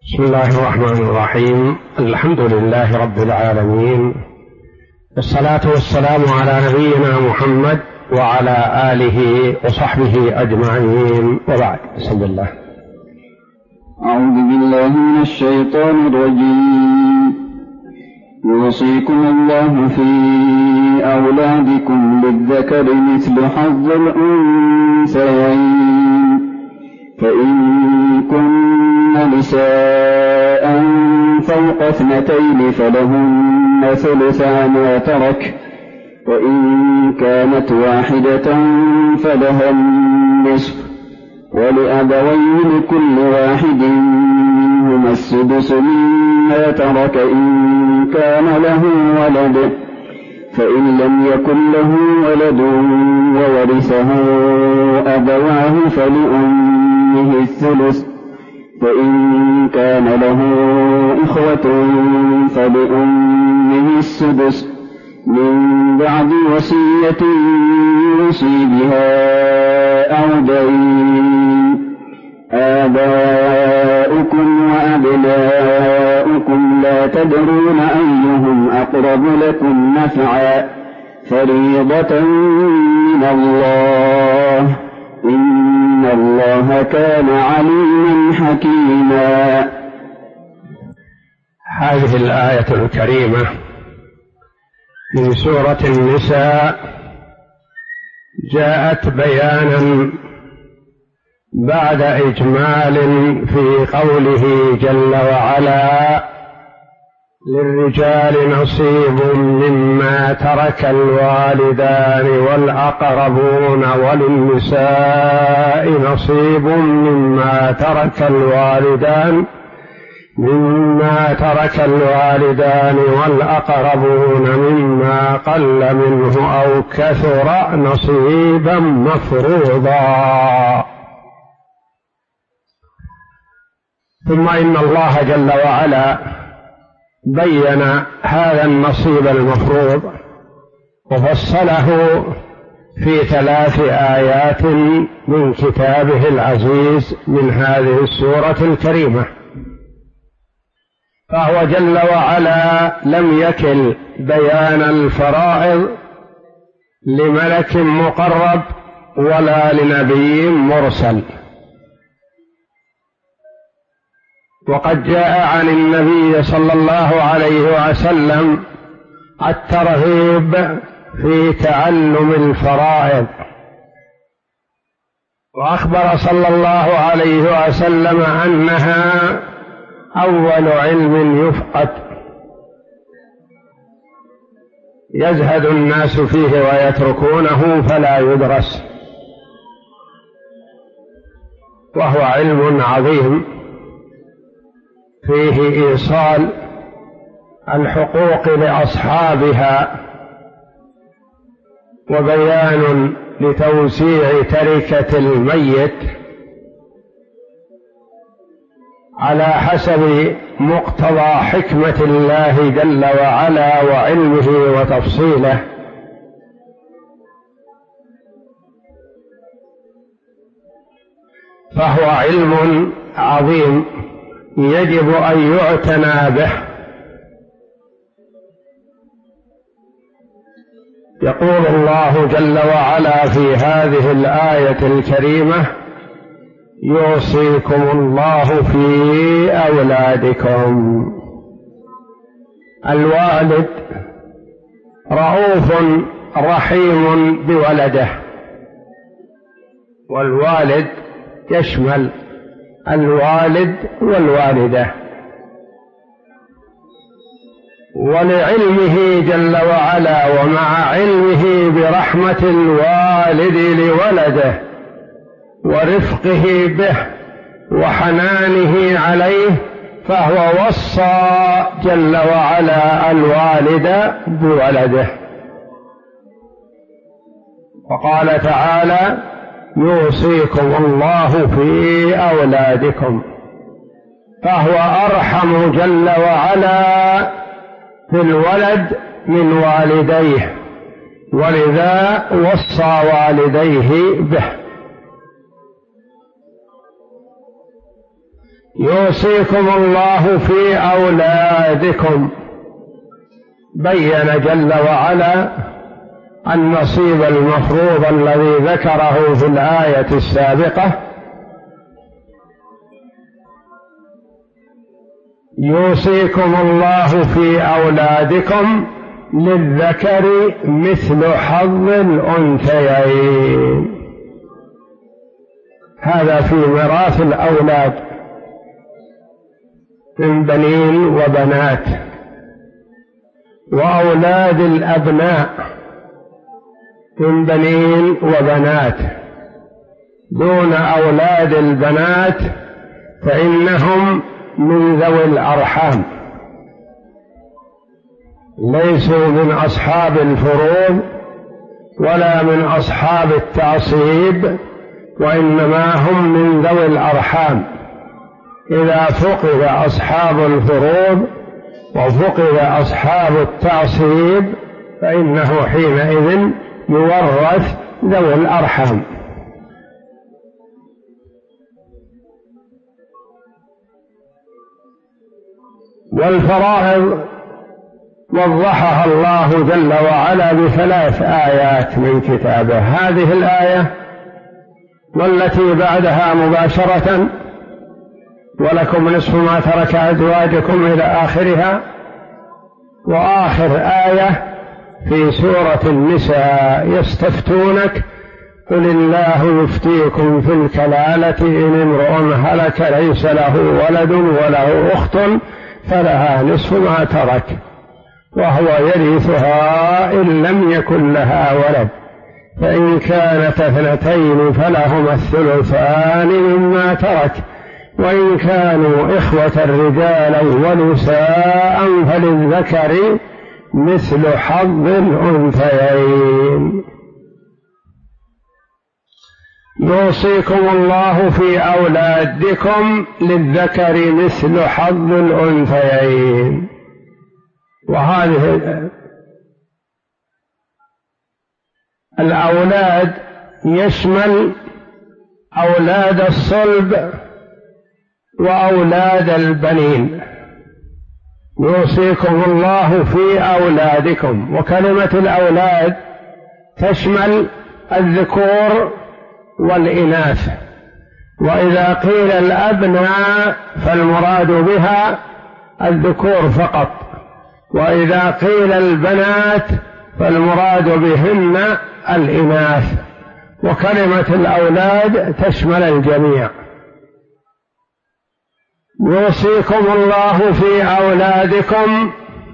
بسم الله الرحمن الرحيم. الحمد لله رب العالمين، والصلاة والسلام على نبينا محمد وعلى آله وصحبه أجمعين، وبعد. بسم الله. أعوذ بالله من الشيطان الرجيم. يوصيكم الله في أولادكم للذكر مثل حظ الأنثيين، فإن كن نساء فوق 2 فلهن ثلثا ما ترك، وإن كانت واحدة فلها النصف، ولأبويه لكل واحد منهما السدس مما ترك إن كان له ولد، فإن لم يكن له ولد وورثه أبواه فلأمه الثلث، فإن كان له إخوة فلأمه السدس من بعد وصية يوصي بها أو دين. آباؤكم وأبناؤكم لا تدرون أيهم أقرب لكم نفعا، فريضة من الله، إن الله كان عليما حكيما. هذه الآية الكريمة من سورة النساء جاءت بيانا بعد إجمال في قوله جل وعلا: للرجال نصيب مما ترك الوالدان والأقربون، وللنساء نصيب مما ترك الوالدان والأقربون مما قل منه أو كثر نصيبا مفروضا. ثم إن الله جل وعلا بين هذا النصيب المفروض وفصله في 3 آيات من كتابه العزيز من هذه السورة الكريمة. فهو جل وعلا لم يكل بيان الفرائض لملك مقرب ولا لنبي مرسل، وقد جاء عن النبي صلى الله عليه وسلم الترغيب في تعلم الفرائض، وأخبر صلى الله عليه وسلم أنها أول علم يفقد يزهد الناس فيه ويتركونه فلا يدرس، وهو علم عظيم فيه إيصال الحقوق لأصحابها وبيان لتوزيع تركة الميت على حسب مقتضى حكمة الله جل وعلا وعلمه وتفصيله. فهو علم عظيم يجب أن يعتنى به. يقول الله جل وعلا في هذه الآية الكريمة: يوصيكم الله في أولادكم. الوالد رؤوف رحيم بولده، والوالد يشمل الوالد والوالدة، ولعلمه جل وعلا ومع علمه برحمة الوالد لولده ورفقه به وحنانه عليه، فهو وصى جل وعلا الوالد بولده، وقال تعالى: يوصيكم الله في أولادكم. فهو أرحم جل وعلا في الولد من والديه، ولذا وصى والديه به. يوصيكم الله في أولادكم، بين جل وعلا النصيب المفروض الذي ذكره في الآية السابقة. يوصيكم الله في أولادكم للذكر مثل حظ الأنثيين، هذا في ميراث الأولاد من بنين وبنات، وأولاد الأبناء من بنين وبنات، دون أولاد البنات فإنهم من ذوي الأرحام، ليسوا من أصحاب الفروض ولا من أصحاب التعصيب، وإنما هم من ذوي الأرحام. إذا فقد أصحاب الفروض وفقد أصحاب التعصيب فإنه حينئذ يورث ذوي الأرحام. والفرائض وضحها الله جل وعلا بثلاث آيات من كتابه، هذه الآية والتي بعدها مباشرة ولكم نصف ما ترك أزواجكم إلى آخرها، وآخر آية في سورة النساء يستفتونك قل الله يفتيكم في الكلالة إن امرؤ هلك ليس له ولد وله أخت فلها نصف ما ترك وهو يرثها إن لم يكن لها ولد، فإن كانت اثنتين فلهما الثلثان مما ترك، وإن كانوا إخوة رجالا ونساء فللذكر مثل حظ الأنثيين. يوصيكم الله في أولادكم للذكر مثل حظ الأنثيين. وهذه الأولاد يشمل أولاد الصلب وأولاد البنين. يوصيكم الله في أولادكم، وكلمة الأولاد تشمل الذكور والإناث، وإذا قيل الأبناء فالمراد بها الذكور فقط، وإذا قيل البنات فالمراد بهن الإناث، وكلمة الأولاد تشمل الجميع. يوصيكم الله في أولادكم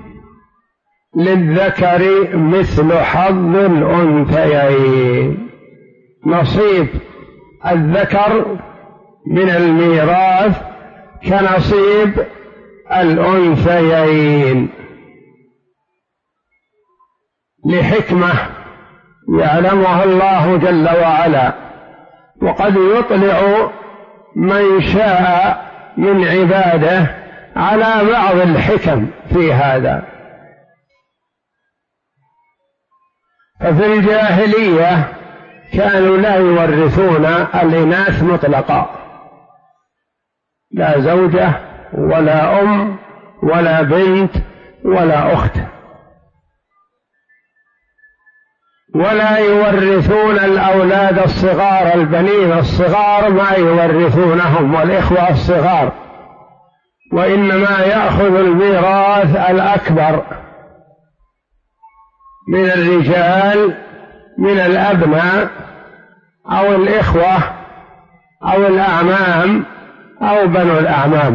للذكر مثل حظ الأنثيين، نصيب الذكر من الميراث كنصيب الأنثيين، لحكمة يعلمها الله جل وعلا، وقد يطلع من شاء من عباده على بعض الحكم في هذا. ففي الجاهلية كانوا لا يورثون الإناث مطلقا، لا زوجة ولا أم ولا بنت ولا أخت، ولا يورثون الأولاد الصغار، البنين الصغار ما يورثونهم والإخوة الصغار، وإنما يأخذ الميراث الأكبر من الرجال من الأبناء أو الإخوة أو الأعمام أو بنو الأعمام.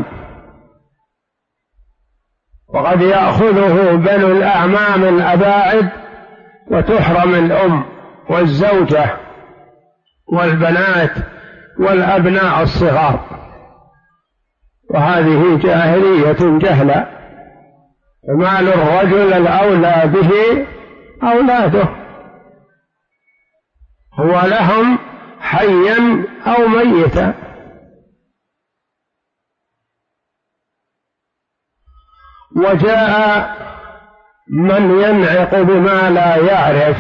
وقد يأخذه بنو الأعمام الأباعد وتحرم الأم والزوجة والبنات والأبناء الصغار، وهذه جاهلية جهلة. فمال الرجل الأولى به أولاده، هو لهم حيا أو ميتا. وجاء من ينعق بما لا يعرف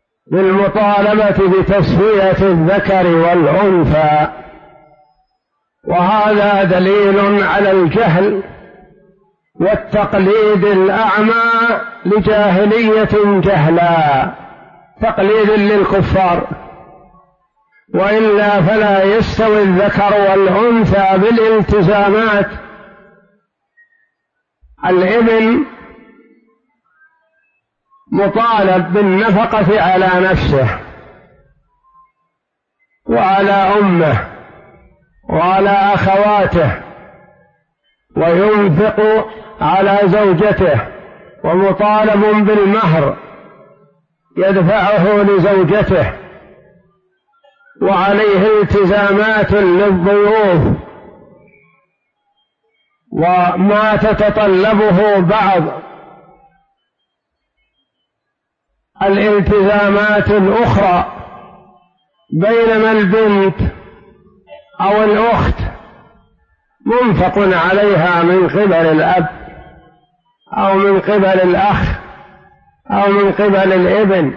بالمطالبة بتسوية الذكر والأنثى، وهذا دليل على الجهل والتقليد الأعمى لجاهلية جهلا، تقليد للكفار، وإلا فلا يستوي الذكر والأنثى بالالتزامات. الابن مطالب بالنفقة على نفسه وعلى أمه وعلى أخواته، وينفق على زوجته، ومطالب بالمهر يدفعه لزوجته، وعليه التزامات للضيوف وما تتطلبه بعض الالتزامات الأخرى، بينما البنت أو الأخت منفق عليها من قبل الأب أو من قبل الأخ أو من قبل الابن،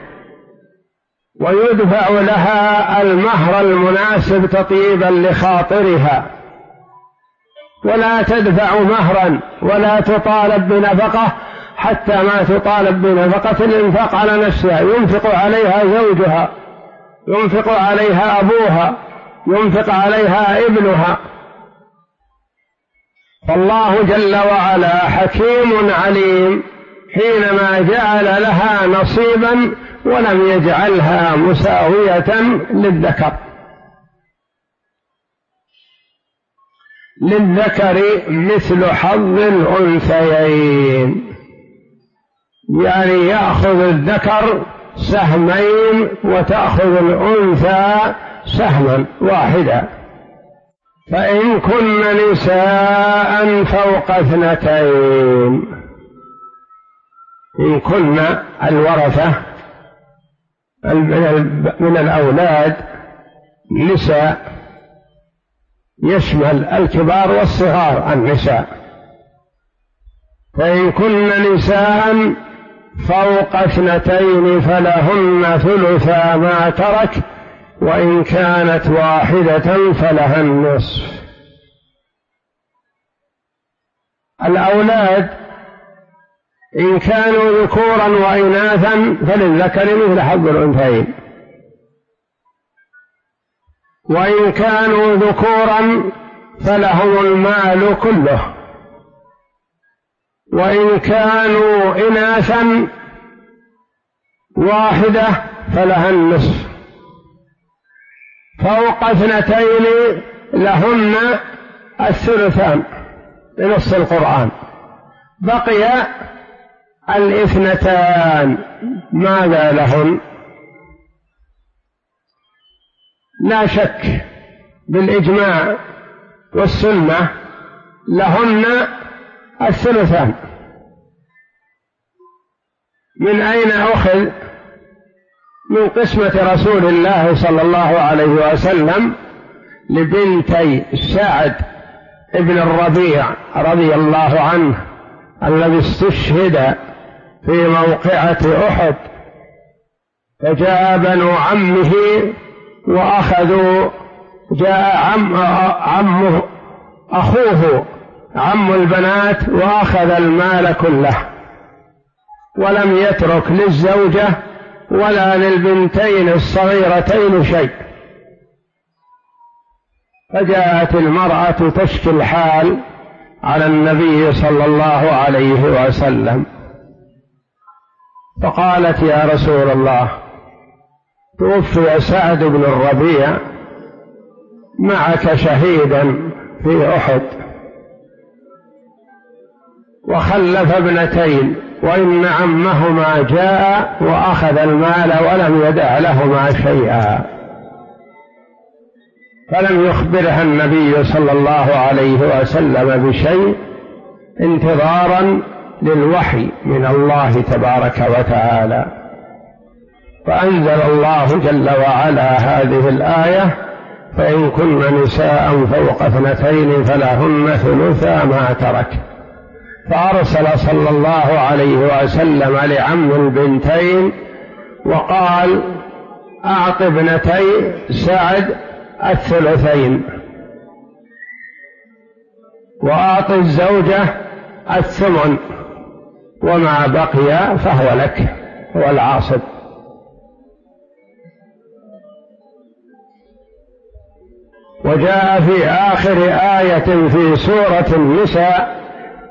ويدفع لها المهر المناسب تطيبا لخاطرها، ولا تدفع مهرا ولا تطالب بنفقة حتى ما تطالب بنفقة الإنفاق على نفسها. ينفق عليها زوجها، ينفق عليها أبوها، ينفق عليها ابنها. فالله جل وعلا حكيم عليم حينما جعل لها نصيبا ولم يجعلها مساوية للذكر. للذكر مثل حظ الأنثيين، يعني يأخذ الذكر سهمين وتأخذ الأنثى سهما واحدا. فإن كن نساء فوق 2، إن كن الورثة من الأولاد نساء، يشمل الكبار والصغار النساء، فإن كن نساء فوق 2 فلهن ثلثا ما ترك، وإن كانت واحدة فلها النصف. الأولاد إن كانوا ذكورا وإناثا فللذكر مثل حظ الأنثيين، وإن كانوا ذكورا فلهم المال كله، وإن كانوا إناثا واحدة فلها النصف. فوق 2 لهن الثلثان بنص القرآن. بقي 2 ماذا لهن؟ لا شك بالإجماع والسنة لهن الثلثان. من أين أخذ؟ من قسمة رسول الله صلى الله عليه وسلم لبنتي سعد ابن الربيع رضي الله عنه الذي استشهد في موقعة أحد، فجاء بنو عمه وأخذوا، جاء عمه أخوه عم البنات وأخذ المال كله، ولم يترك للزوجة ولا للبنتين الصغيرتين شيء. فجاءت المرأة تشكي الحال على النبي صلى الله عليه وسلم، فقالت: يا رسول الله، توفي سعد بن الربيع معك شهيدا في أحد، وخلف 2، وإن عمهما جاء وأخذ المال ولم يدع لهما شيئا. فلم يخبرها النبي صلى الله عليه وسلم بشيء انتظارا للوحي من الله تبارك وتعالى. فأنزل الله جل وعلا هذه الآية: فإن كن نساء فوق 2 فلهن ثلثا ما ترك. فأرسل صلى الله عليه وسلم لعم البنتين وقال: أعط ابنتي سعد الثلثين. وأعطي الزوجة الثمن، وما بقي فهو لك، هو العاصب. وجاء في آخر آية في سورة النساء: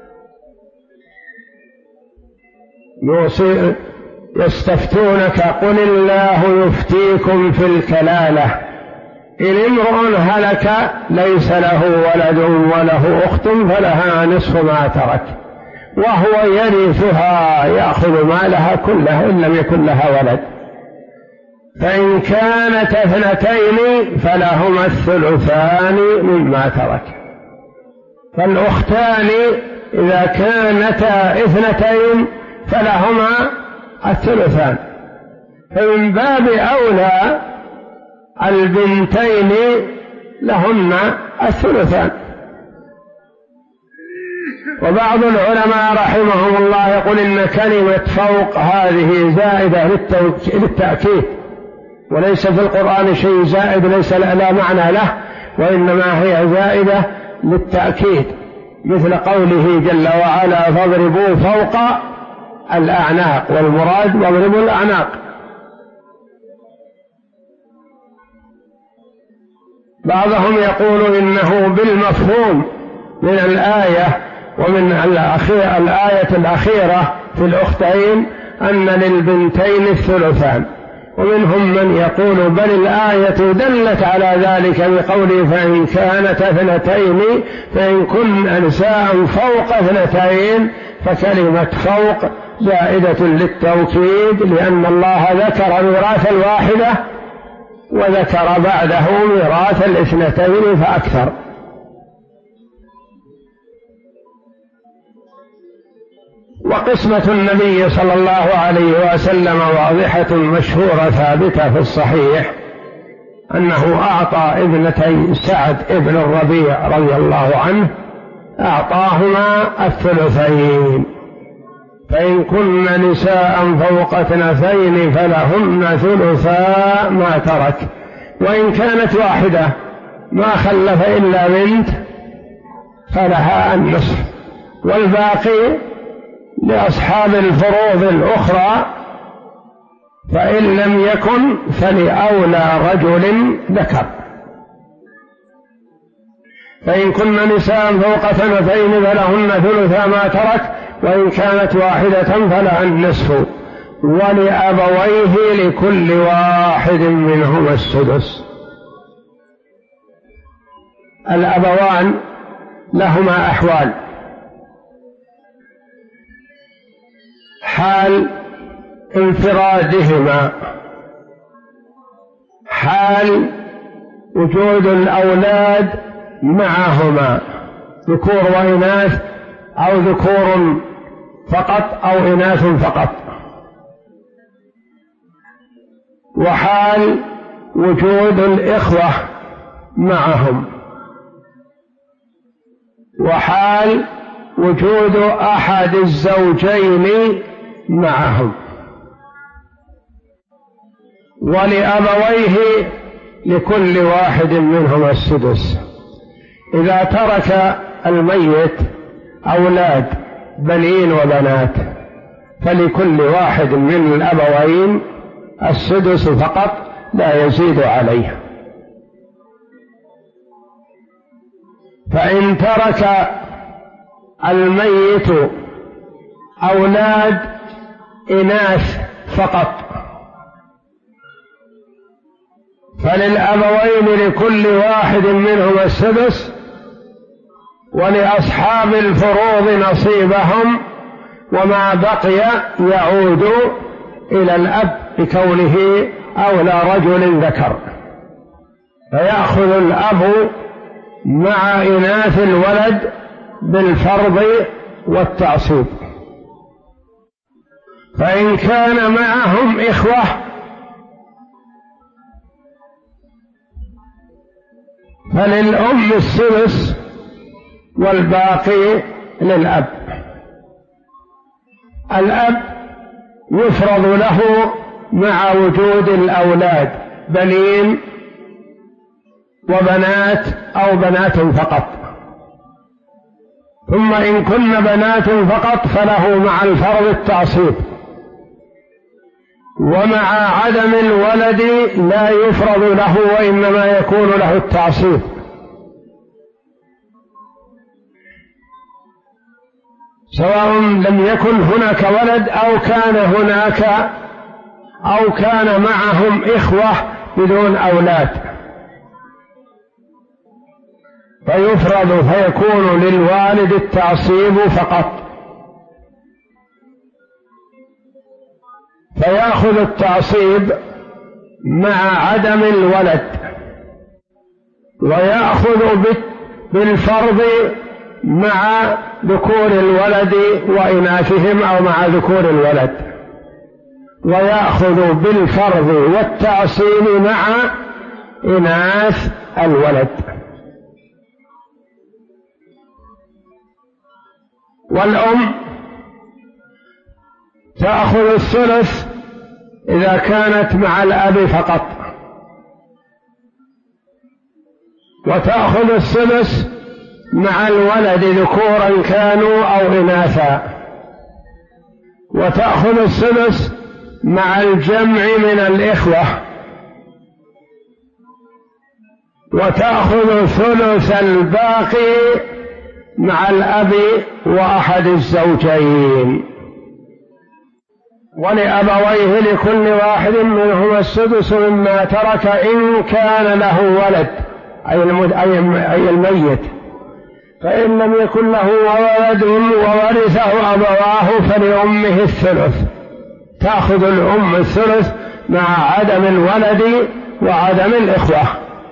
يستفتونك قل الله يفتيكم في الكلالة إن امرؤ هلك ليس له ولد وله أخت فلها نصف ما ترك وهو يرثها يأخذ مالها كله إن لم يكن لها ولد، فإن كانت اثنتين فلهما الثلثان مما ترك. فالأختان إذا كانتا اثنتين فلهما الثلثان، فمن باب أولى البنتين لهن الثلثان. وبعض العلماء رحمهم الله يقول إن كلمة فوق هذه زائدة للتأكيد، وليس في القرآن شيء زائد ليس لا معنى له، وإنما هي زائدة للتأكيد، مثل قوله جل وعلا: فاضربوا فوق الأعناق، والمراد واضربوا الأعناق. بعضهم يقول إنه بالمفهوم من الآية ومن الآية الأخيرة في الأختين أن للبنتين الثلثان، ومنهم من يقول بل الآية دلت على ذلك بقوله: فإن كانت اثنتين فإن كن نساء فوق اثنتين، فكلمة فوق زائدة للتوكيد، لأن الله ذكر ميراث الواحدة وذكر بعده ميراث الاثنتين فأكثر. وقسمة النبي صلى الله عليه وسلم واضحة مشهورة ثابتة في الصحيح أنه أعطى ابنتي سعد ابن الربيع رضي الله عنه، أعطاهما الثلثين، فإن كن نساء فوق اثنتين فلهن ثلثا ما ترك، وإن كانت واحدة ما خلف إلا بنت فلها النصف، والباقي لأصحاب الفروض الأخرى، فإن لم يكن فلأولى رجل ذكر. فإن كن نساء فوق اثنتين فلهن ثلثا ما ترك، وإن كانت واحدة فلها النصف، ولأبويه لكل واحد منهما السدس. الأبوان لهما أحوال: حال انفرادهما، حال وجود الأولاد معهما ذكور وإناث، أو ذكور فقط أو إناث فقط، وحال وجود الإخوة معهم، وحال وجود أحد الزوجين معهم. ولأبويه لكل واحد منهما السدس. إذا ترك الميت أولاد بنين وبنات فلكل واحد من الأبوين السدس فقط لا يزيد عليه. فإن ترك الميت أولاد إناث فقط فللأبوين لكل واحد منهم السدس، ولأصحاب الفروض نصيبهم، وما بقي يعود إلى الأب بكونه أولى رجل ذكر، فيأخذ الأب مع إناث الولد بالفرض والتعصيب. فإن كان معهم إخوة فللأم السدس والباقي للأب. الأب يفرض له مع وجود الأولاد بنين وبنات أو بنات فقط، ثم إن كن بنات فقط فله مع الفرض التعصيب، ومع عدم الولد لا يفرض له وإنما يكون له التعصيب. سواء لم يكن هناك ولد أو كان معهم إخوة بدون أولاد، فيفرض فيكون للوالد التعصيب فقط، فيأخذ التعصيب مع عدم الولد، ويأخذ بالفرض مع ذكور الولد وإناثهم أو مع ذكور الولد، ويأخذ بالفرض والتعصيب مع إناث الولد. والأم تأخذ الثلث إذا كانت مع الأب فقط، وتأخذ الثلث مع الولد ذكورا كانوا أو إناثا، وتأخذ الثلث مع الجمع من الإخوة، وتأخذ ثلث الباقي مع الأب وأحد الزوجين. ولأبويه لكل واحد منهما السدس مما ترك إن كان له ولد، أي الميت، فإن لم يكن له ولد وورثه أبواه فلأمه الثلث، تأخذ الأم الثلث مع عدم الولد وعدم الإخوة.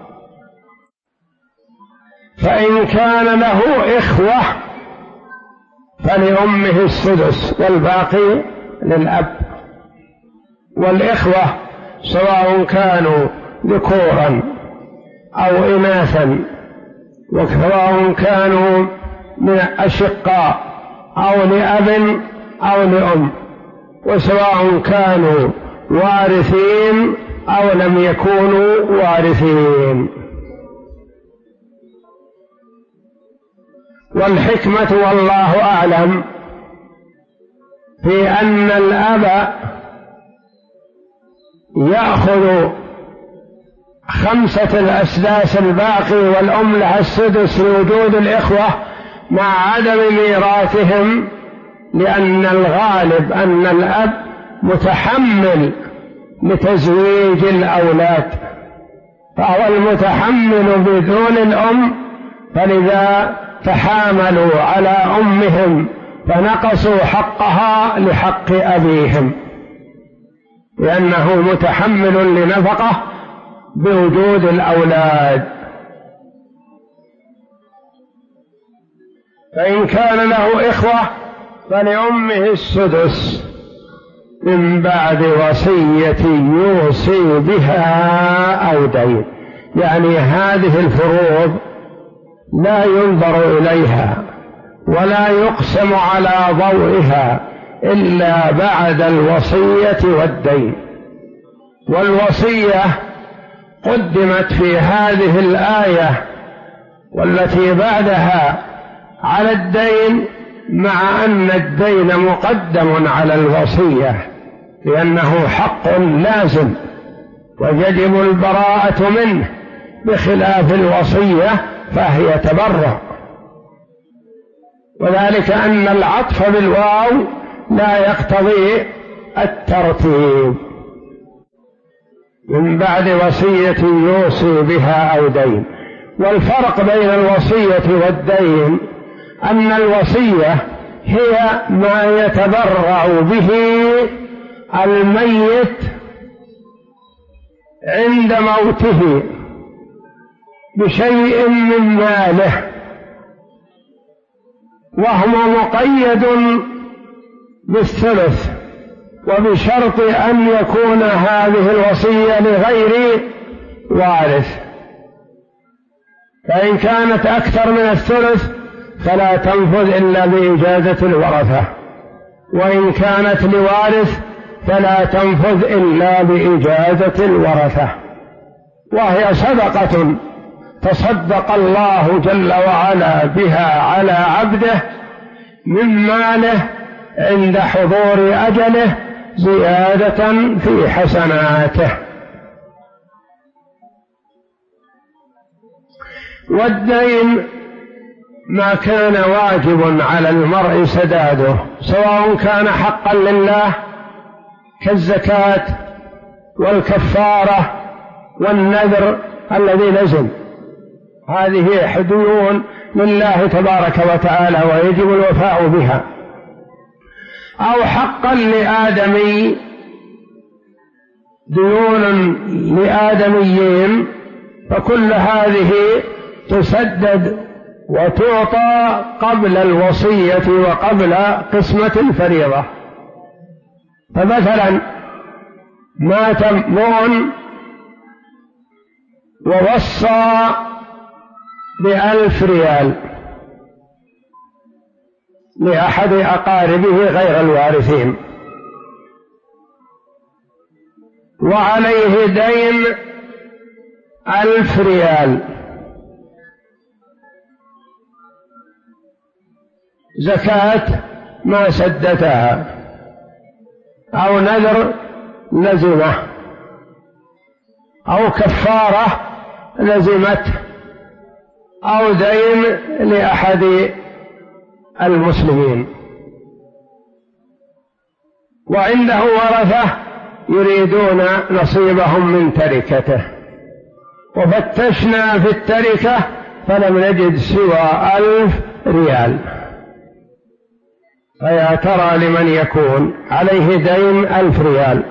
فإن كان له إخوة فلأمه السدس والباقي للأب. والإخوة سواء كانوا ذكورا أو إناثا، وسواء كانوا من أشقاء أو لأب أو لأم، وسواء كانوا وارثين أو لم يكونوا وارثين. والحكمة والله أعلم في أن الأب يأخذ 5 الأسداس الباقي والأم لها السدس لوجود الإخوة مع عدم ميراثهم، لأن الغالب أن الأب متحمل لتزويج الأولاد، فهو المتحمل بدون الأم، فلذا تحاملوا على أمهم فنقصوا حقها لحق أبيهم، لأنه متحمل لنفقه بوجود الأولاد. فإن كان له إخوة فلأمه السدس من بعد وصية يوصي بها أو دين. يعني هذه الفروض لا ينظر إليها ولا يقسم على ضوئها إلا بعد الوصية والدين. والوصية قدمت في هذه الآية والتي بعدها على الدين، مع أن الدين مقدم على الوصية لأنه حق لازم ويجب البراءة منه، بخلاف الوصية فهي تبرأ. وذلك أن العطف بالواو لا يقتضي الترتيب. من بعد وصية يوصي بها أو دين. والفرق بين الوصية والدين أن الوصية هي ما يتبرع به الميت عند موته بشيء من ماله، وهو مقيد بالثلث، وبشرط أن يكون هذه الوصية لغير وارث. فإن كانت أكثر من الثلث فلا تنفذ إلا بإجازة الورثة، وإن كانت لوارث فلا تنفذ إلا بإجازة الورثة، وهي صدقة تصدق الله جل وعلا بها على عبده من ماله عند حضور أجله زيادة في حسناته. والدين ما كان واجب على المرء سداده، سواء كان حقا لله كالزكاة والكفارة والنذر الذي لزم، هذه حدود لله تبارك وتعالى ويجب الوفاء بها، أو حقا لآدمي، ديون لآدميين، فكل هذه تسدد وتعطى قبل الوصية وقبل قسمة الفريضة. فمثلا مات امرؤ ووصى ب1,000 ريال لأحد أقاربه غير الوارثين، وعليه دين 1,000 ريال، زكاة ما سدتها، أو نذر لزمه، أو كفارة لزمته، أو دين لأحد المسلمين، وعنده ورثة يريدون نصيبهم من تركته، وفتشنا في التركة فلم نجد سوى 1,000 ريال، فيا ترى لمن يكون عليه دين 1,000 ريال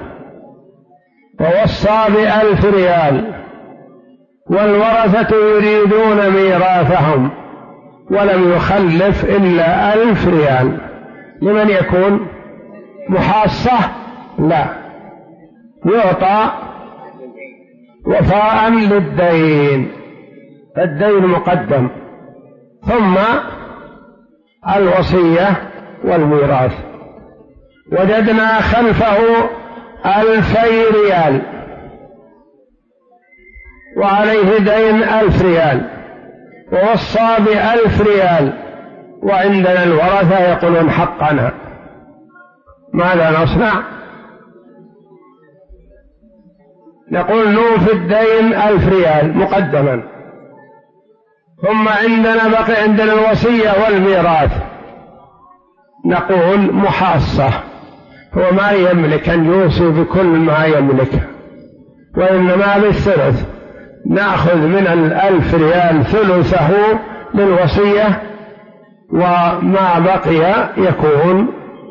ووصى ب1,000 ريال والورثة يريدون ميراثهم ولم يخلف إلا 1,000 ريال، لمن يكون؟ محاصة؟ لا، يعطى وفاء للدين، فالدين مقدم ثم الوصية والميراث. وجدنا خلفه 2,000 ريال وعليه دين 1,000 ريال ووصى ب1,000 ريال، وعندنا الورثة يقولون حقنا، ماذا نصنع؟ نقول نوفي الدين 1,000 ريال مقدما، ثم بقي عندنا الوصية والميراث، نقول محاصة، هو ما يملك أن يوصي بكل ما يملك، وإنما بالثلث، نأخذ من 1,000 ريال ثلثه للوصية، وما بقي يكون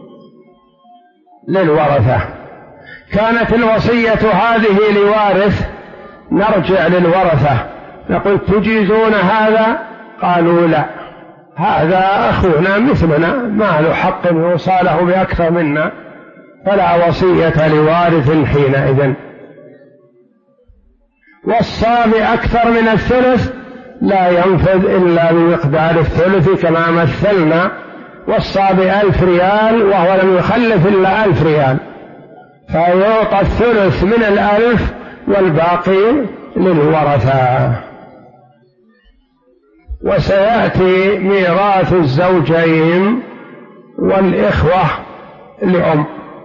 للورثة. كانت الوصية هذه لوارث، نرجع للورثة نقول تجيزون هذا؟ قالوا لا، هذا أخونا مثلنا ما له حق يوصى له بأكثر منا، فلا وصية لوارث حينئذ. وصى بأكثر من الثلث لا ينفذ إلا بمقدار الثلث كما مثلنا، وصى ب1,000 ريال وهو لم يخلف إلا 1,000 ريال، فيعطى الثلث من 1,000 والباقي للورثة. وسيأتي ميراث الزوجين والإخوة لأم.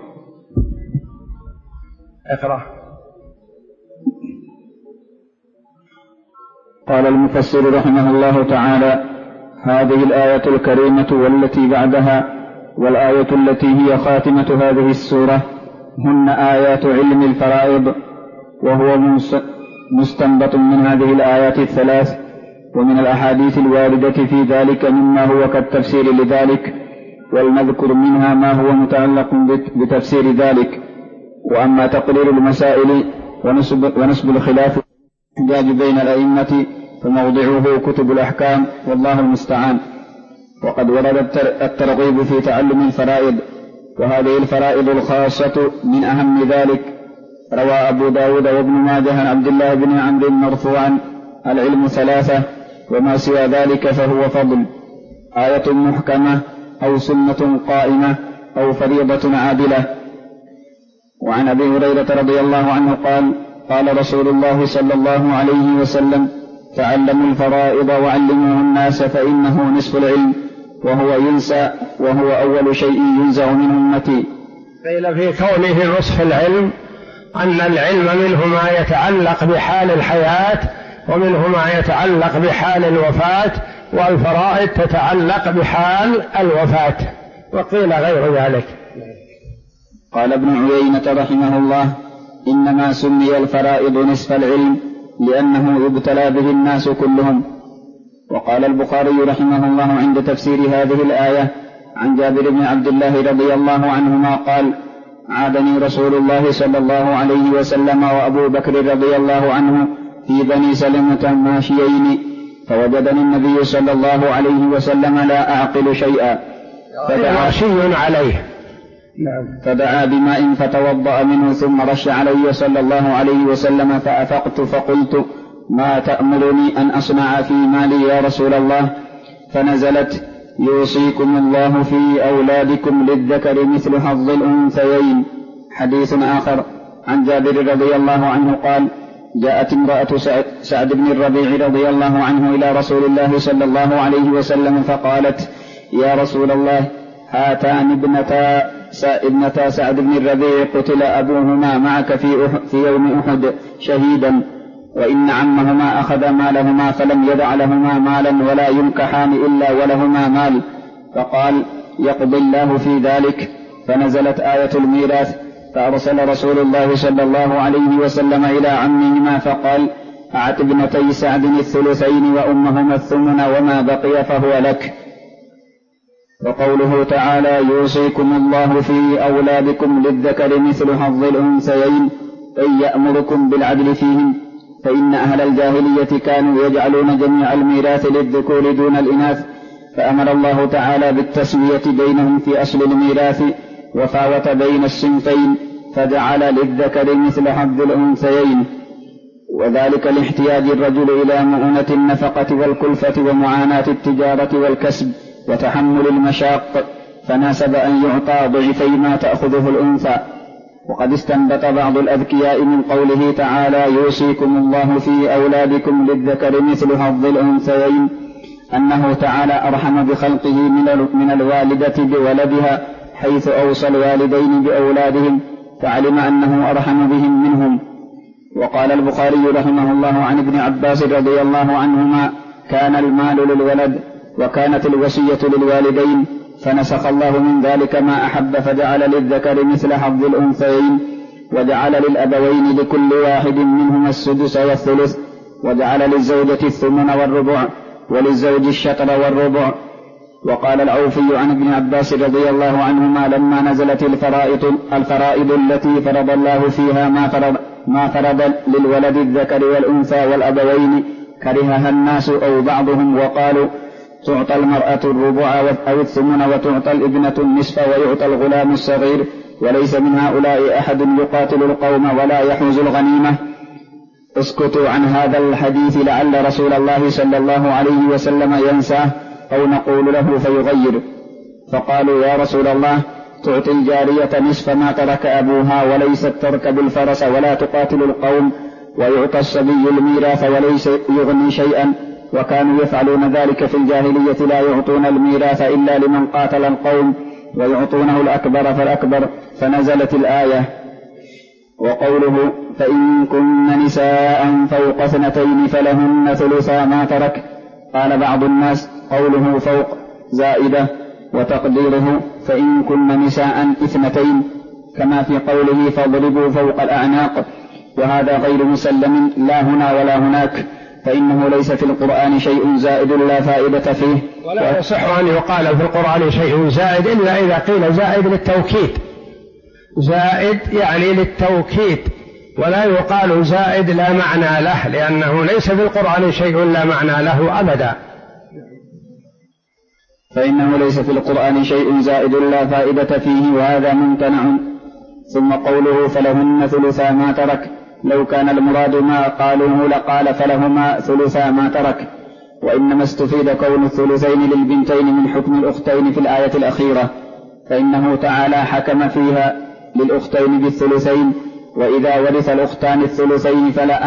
اقرأ. قال المفسر رحمه الله تعالى: هذه الآية الكريمة والتي بعدها والآية التي هي خاتمة هذه السورة هن آيات علم الفرائض، وهو مستنبط من هذه الآيات الثلاث ومن الأحاديث الواردة في ذلك مما هو كالتفسير لذلك، ولنذكر منها ما هو متعلق بتفسير ذلك. وأما تقرير المسائل ونسب الخلاف الاحتجاج بين الأئمة فموضعه كتب الأحكام، والله المستعان. وقد ورد الترغيب في تعلم الفرائض، وهذه الفرائض الخاصة من أهم ذلك. روى أبو داود وابن ماجه عن عبد الله بن عمرو مرفوعا: العلم 3 وما سوى ذلك فهو فضل، آية محكمة أو سنة قائمة أو فريضة عادلة. وعن أبي هريرة رضي الله عنه قال: قال رسول الله صلى الله عليه وسلم: تعلموا الفرائض وعلموه الناس فإنه نصف العلم وهو ينسى وهو أول شيء ينزع من أمتي. قيل في كونه نصف العلم أن العلم منه ما يتعلق بحال الحياة ومنه ما يتعلق بحال الوفاة، والفرائض تتعلق بحال الوفاة، وقيل غير ذلك. قال ابن عيينة رحمه الله: إنما سمي الفرائض نصف العلم لأنه يبتلى به الناس كلهم. وقال البخاري رحمه الله عند تفسير هذه الآية عن جابر بن عبد الله رضي الله عنهما قال: عادني رسول الله صلى الله عليه وسلم وأبو بكر رضي الله عنه في بني سلمة ماشيين، فوجدني النبي صلى الله عليه وسلم لا أعقل شيئا فدعا بماء فتوضأ منه ثم رش علي صلى الله عليه وسلم، فأفقت فقلت: ما تأمرني أن أصنع في مالي يا رسول الله؟ فنزلت: يوصيكم الله في أولادكم للذكر مثل حظ الأنثيين. حديث آخر عن جابر رضي الله عنه قال: جاءت امرأة سعد بن الربيع رضي الله عنه إلى رسول الله صلى الله عليه وسلم فقالت: يا رسول الله، هاتان ابنتا سعد بن الربيع قتل أبوهما معك في يوم أحد شهيدا، وإن عمهما أخذ مالهما فلم يدع لهما مالا ولا ينكحان إلا ولهما مال. فقال: يقضي الله في ذلك. فنزلت آية الميراث، فأرسل رسول الله صلى الله عليه وسلم إلى عمهما فقال: أعط ابنتي سعد الثلثين وأمهما الثمن وما بقي فهو لك. وقوله تعالى: يوصيكم الله في أولادكم للذكر مثل حظ الأنثيين، أي يأمركم بالعدل فيهم، فإن أهل الجاهلية كانوا يجعلون جميع الميراث للذكور دون الإناث، فأمر الله تعالى بالتسوية بينهم في أصل الميراث وفاوت بين الصنفين، فجعل للذكر مثل حظ الأنثيين، وذلك لاحتياج الرجل إلى مؤونة النفقة والكلفة ومعاناة التجارة والكسب وتحمل المشاق، فناسب أن يعطى ضعفي ما تأخذه الأنثى. وقد استنبط بعض الأذكياء من قوله تعالى: يوصيكم الله في أولادكم للذكر مثل حظ الأنثيين أنه تعالى أرحم بخلقه من الوالدة بولدها، حيث أوصى الوالدين بأولادهم فعلم أنه أرحم بهم منهم. وقال البخاري رحمه الله عن ابن عباس رضي الله عنهما: كان المال للولد وكانت الوصية للوالدين، فنسخ الله من ذلك ما أحب فجعل للذكر مثل حظ الأنثيين، وجعل للأبوين لكل واحد منهما السدس والثلث، وجعل للزوجة الثمن والربع، وللزوج الشطر والربع. وقال العوفي عن ابن عباس رضي الله عنهما: لما نزلت الفرائض التي فرض الله فيها ما فرض للولد الذكر والأنثى والأبوين كرهها الناس أو بعضهم، وقالوا: تعطى المرأة الربع أو الثمن، وتعطى الابنة النصف، ويعطى الغلام الصغير، وليس من هؤلاء أحد يقاتل القوم ولا يحوز الغنيمة. اسكتوا عن هذا الحديث لعل رسول الله صلى الله عليه وسلم ينساه أو نقول له فيغير. فقالوا: يا رسول الله، تعطي الجارية نصف ما ترك أبوها وليست تركب الفرس ولا تقاتل القوم، ويعطى الصبي الميراث وليس يغني شيئا، وكانوا يفعلون ذلك في الجاهلية، لا يعطون الميراث إلا لمن قاتل القوم ويعطونه الأكبر فالأكبر. فنزلت الآية. وقوله: فإن كن نساء فوق 2 فلهن ثلثا ما ترك. قال بعض الناس: قوله فوق زائدة، وتقديره فإن كن نساء 2، كما في قوله: فاضربوا فوق الأعناق. وهذا غير مسلم لا هنا ولا هناك، فإنه ليس في القرآن شيء زائد لا فائدة فيه، ولا يصح أن يقال في القرآن شيء زائد إلا إذا قيل زائد للتوكيد، زائد يعني للتوكيد، ولا يقال زائد لا معنى له، لأنه ليس في القرآن شيء لا معنى له أبدا. فإنه ليس في القرآن شيء زائد لا فائدة فيه، وهذا ممتنع. ثم قوله: فلهن ثلثا ما ترك، لو كان المراد ما قالوه لقال: فلهما ثلثا ما ترك، وإنما استفيد كون الثلثين للبنتين من حكم الأختين في الآية الأخيرة، فإنه تعالى حكم فيها للأختين بالثلثين، وإذا ورث الأختان الثلثين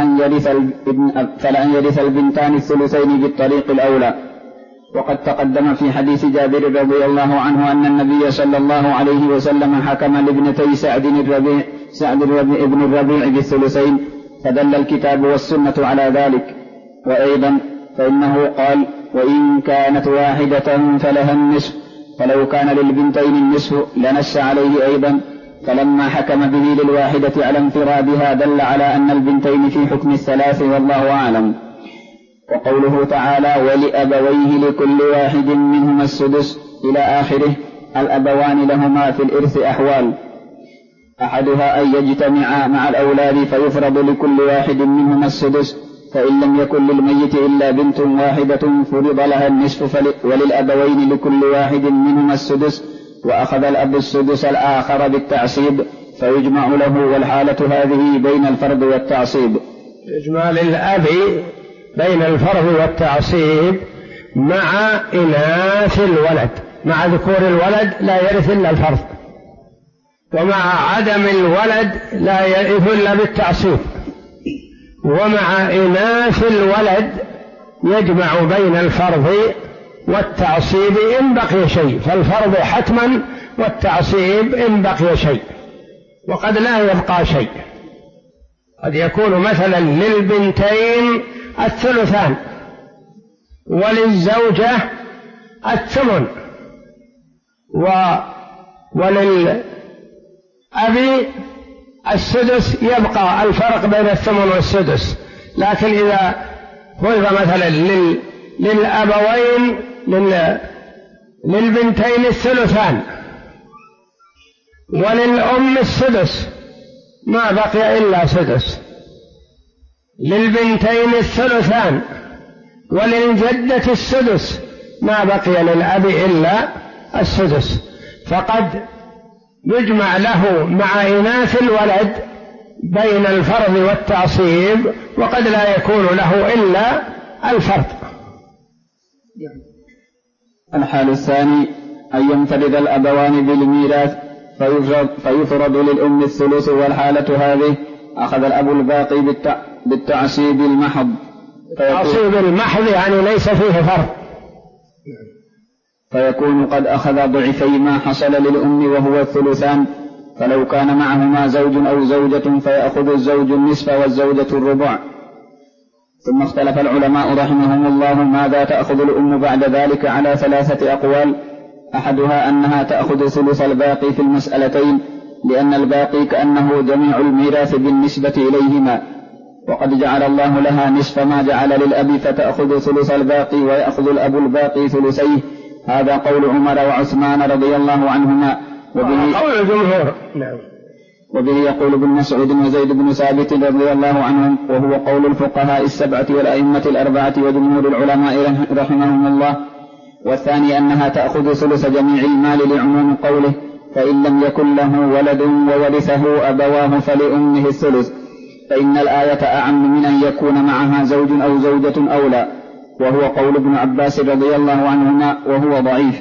فلأن يرث البنتان الثلثين بالطريق الأولى. وقد تقدم في حديث جابر رضي الله عنه أن النبي صلى الله عليه وسلم حكم لابنتي سعد بن الربيع بالثلثين، فدل الكتاب والسنة على ذلك. وأيضا فإنه قال: وإن كانت واحدة فلها النصف، فلو كان للبنتين النصف لنص عليه أيضا، فلما حكم به للواحدة على انفرادها دل على أن البنتين في حكم الثلاث، والله أعلم. وقوله تعالى: ولأبويه لكل واحد منهما السدس إلى آخره، الأبوان لهما في الإرث أحوال: أحدها أن يجتمعا مع الأولاد فيفرض لكل واحد منهما السدس، فإن لم يكن للميت إلا بنت واحدة فرض لها النصف، وللأبوين لكل واحد منهما السدس، وأخذ الأب السدس الآخر بالتعصيب فيجمع له، والحالة هذه بين الفرض والتعصيب. يجمع للأب بين الفرض والتعصيب مع إناث الولد، مع ذكور الولد لا يرث إلا الفرض، ومع عدم الولد لا يرث إلا بالتعصيب، ومع إناث الولد يجمع بين الفرض والتعصيب إن بقي شيء، فالفرض حتما والتعصيب إن بقي شيء، وقد لا يبقى شيء. قد يكون مثلا للبنتين الثلثان وللزوجة الثمن وللأب السدس، يبقى الفرق بين الثمن والسدس. لكن إذا فرض مثلا للأبوين للبنتين الثلثان وللأم السدس ما بقي إلا سدس، للبنتين الثلثان وللجدة السدس ما بقي للأب إلا السدس، فقد يجمع له مع إناث الولد بين الفرض والتعصيب، وقد لا يكون له إلا الفرض. الحال الثاني أن ينفرد الأبوان بالميراث فيفرض للأم الثلث، والحالة هذه أخذ الأب الباقي بالتعصيب المحض. التعصيب المحض يعني ليس فيه فرض، فيكون قد أخذ ضعفي ما حصل للأم وهو الثلثان، فلو كان معهما زوج أو زوجة فيأخذ الزوج النصف والزوجة الربع. ثم اختلف العلماء رحمهم الله ماذا تأخذ الأم بعد ذلك على 3 أقوال: أحدها أنها تأخذ ثلث الباقي في المسألتين، لأن الباقي كأنه جميع الميراث بالنسبة إليهما، وقد جعل الله لها نصف ما جعل للأب، فتأخذ ثلث الباقي ويأخذ الأب الباقي ثلثيه. هذا قول عمر وعثمان رضي الله عنهما، قول الجمهور. نعم. وبه يقول ابن مسعود وزيد بن ثابت رضي الله عنهم، وهو قول الفقهاء السبعة والأئمة الأربعة وجمهور العلماء رحمهم الله. والثاني أنها تأخذ ثلث جميع المال لعموم قوله: فإن لم يكن له ولد وورثه أبواه فلأمه الثلث، فإن الآية أعم من أن يكون معها زوج أو زوجة أو لا، وهو قول ابن عباس رضي الله عنهما وهو ضعيف.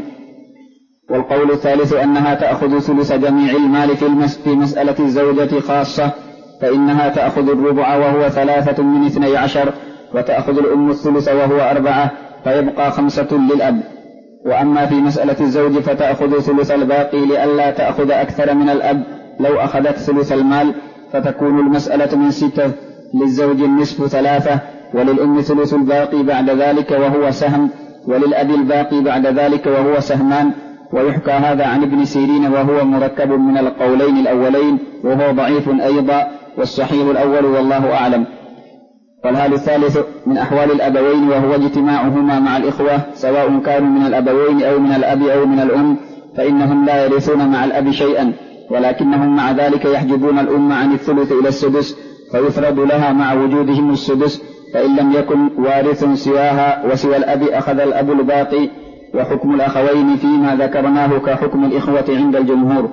والقول الثالث أنها تأخذ ثلث جميع المال في مسألة الزوجة خاصة، فإنها تأخذ الربع وهو 3 من 12، وتأخذ الأم الثلث وهو 4، فيبقى 5 للأب. وأما في مسألة الزوج فتأخذ ثلث الباقي لئلا تأخذ أكثر من الأب لو أخذت ثلث المال، فتكون المسألة من 6، للزوج النصف 3، وللأم ثلث الباقي بعد ذلك وهو سهم، وللأب الباقي بعد ذلك وهو سهمان. ويحكى هذا عن ابن سيرين، وهو مركب من القولين الأولين، وهو ضعيف أيضا، والصحيح الأول والله أعلم. والحال الثالث من أحوال الأبوين، وهو اجتماعهما مع الإخوة سواء كانوا من الأبوين أو من الأب أو من الأم، فإنهم لا يرثون مع الأب شيئا، ولكنهم مع ذلك يحجبون الأم عن الثلث إلى السدس، فيفرض لها مع وجودهم السدس، فإن لم يكن وارث سواها وسوى الأب أخذ الأب الباقي. وحكم الأخوين فيما ذكرناه كحكم الإخوة عند الجمهور.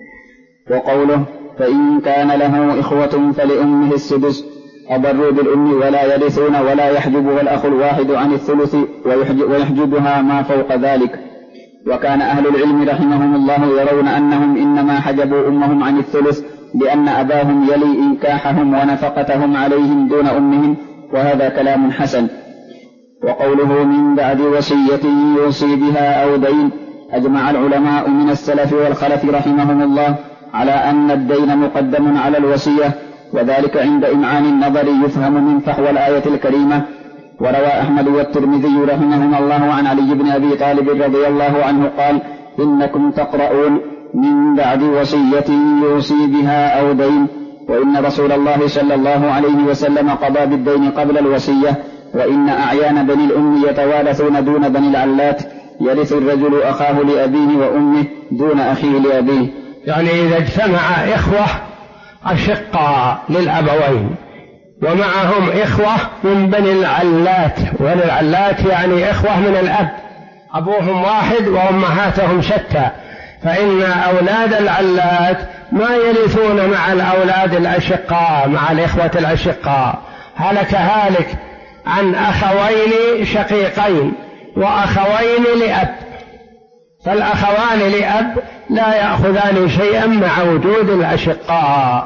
وقوله: فإن كان له إخوة فلأمه السدس، أضروا بالأم ولا يرثون ولا يحجبها الأخ الواحد عن الثلث ويحجبها ما فوق ذلك. وكان أهل العلم رحمهم الله يرون أنهم إنما حجبوا أمهم عن الثلث لأن أباهم يلي إنكاحهم ونفقتهم عليهم دون أمهم، وهذا كلام حسن. وقوله من بعد وصية يوصي بها أو دين، أجمع العلماء من السلف والخلف رحمهم الله على أن الدين مقدم على الوصية، وذلك عند إمعان النظر يفهم من فحوى الآية الكريمة. وروى أحمد والترمذي رحمهما الله عن علي بن أبي طالب رضي الله عنه قال: إنكم تقرؤون من بعد وصية يوصي بها أو دين، وإن رسول الله صلى الله عليه وسلم قضى بالدين قبل الوصية، وإن أعيان بني الأم يتوارثون دون بني العلات، يرث الرجل أخاه لأبيه وأمه دون أخيه لأبيه. يعني إذا اجتمع إخوة أشقاء للأبوين ومعهم إخوة من بني العلات، بني العلات يعني إخوة من الأب، أبوهم واحد وأمهاتهم شتى، فإن أولاد العلات ما يرثون مع الأولاد الأشقاء، مع الإخوة الأشقاء. هلك هالك عن أخوين شقيقين وأخوين لأب، فالأخوان لأب لا يأخذان شيئا مع وجود الأشقاء.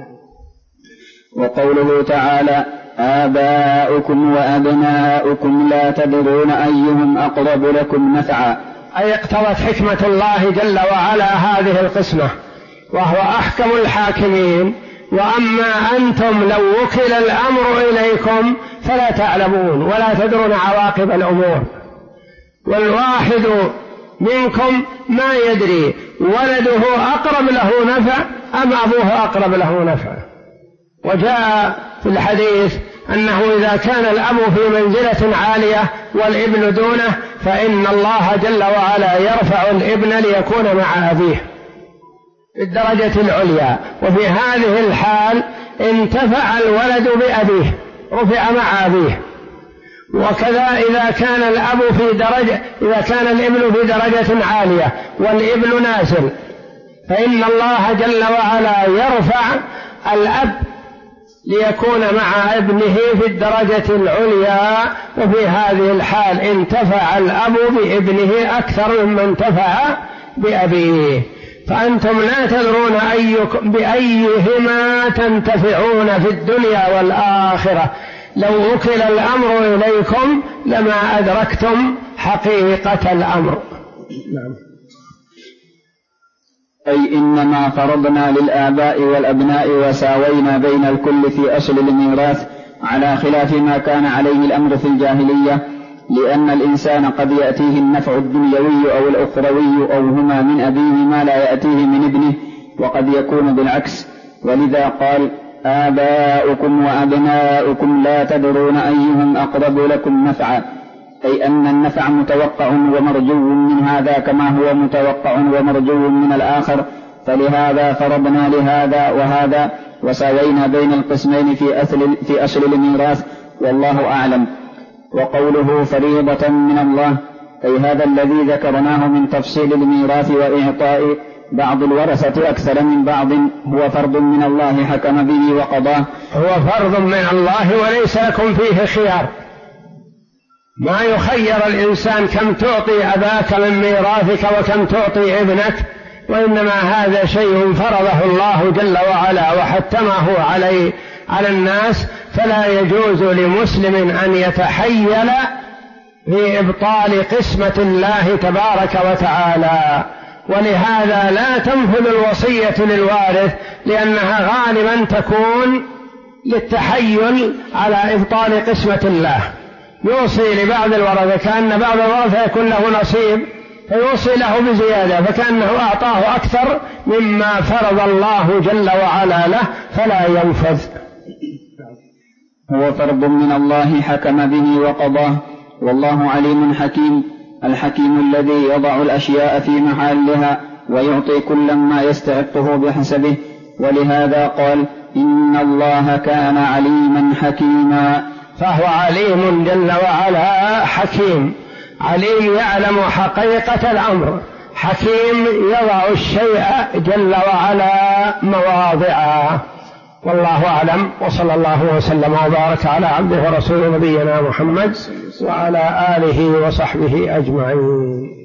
وقوله تعالى: آباؤكم وأبناؤكم لا تدرون أيهم أقرب لكم نفعا، أي اقتضت حكمة الله جل وعلا هذه القسمة، وهو أحكم الحاكمين. وأما أنتم لو وكل الأمر إليكم فلا تعلمون ولا تدرون عواقب الأمور، والواحد منكم ما يدري ولده أقرب له نفع أم أبوه أقرب له نفع. وجاء في الحديث أنه إذا كان الأب في منزلة عالية والابن دونه فإن الله جل وعلا يرفع الابن ليكون مع أبيه في الدرجة العليا، وفي هذه الحال انتفع الولد بأبيه، رفع مع أبيه. وكذا إذا كان الأب في درجة، إذا كان الابن في درجة عالية والابن نازل فإن الله جل وعلا يرفع الأب ليكون مع ابنه في الدرجة العليا، وفي هذه الحال انتفع الأب بابنه أكثر مما انتفع بأبيه. فأنتم لا تدرون بأيهما تنتفعون في الدنيا والآخرة، لو وكل الأمر إليكم لما أدركتم حقيقة الأمر. نعم. أي إنما فرضنا للآباء والأبناء وساوينا بين الكل في أصل الميراث، على خلاف ما كان عليه الأمر في الجاهلية، لأن الإنسان قد يأتيه النفع الدنيوي أو الأخروي أو هما من أبيه ما لا يأتيه من ابنه، وقد يكون بالعكس. ولذا قال: آباؤكم وأبناؤكم لا تدرون أيهم أقرب لكم نفعا، أي أن النفع متوقع ومرجو من هذا كما هو متوقع ومرجو من الآخر، فلهذا فرضنا لهذا وهذا وساوينا بين القسمين في أصل الميراث، والله أعلم. وقوله فريضة من الله، أي هذا الذي ذكرناه من تفصيل الميراث وإعطاء بعض الورثة أكثر من بعض هو فرض من الله حكم به وقضاه. هو فرض من الله وليس لكم فيه خيار، ما يخير الإنسان كم تعطي أباك من ميراثك وكم تعطي ابنك، وإنما هذا شيء فرضه الله جل وعلا وحتمه على الناس، فلا يجوز لمسلم أن يتحيل في إبطال قسمة الله تبارك وتعالى. ولهذا لا تنفذ الوصية للوارث، لأنها غالبا تكون للتحيل على إبطال قسمة الله. يوصي لبعض الورثة كأن بعض الورثة يكون له نصيب فيوصي له بزيادة، فكأنه أعطاه أكثر مما فرض الله جل وعلا له، فلا ينفذ. هو فرض من الله حكم به وقضاه، والله عليم حكيم، الحكيم الذي يضع الأشياء في محلها ويعطي كل ما يستحقه بحسبه. ولهذا قال: إن الله كان عليما حكيما. فهو عليم جل وعلا حكيم، عليم يعلم حقيقة الأمر، حكيم يضع الشيء جل وعلا مواضعه. والله أعلم، وصلى الله وسلم وبارك على عبده ورسوله نبينا محمد وعلى آله وصحبه أجمعين.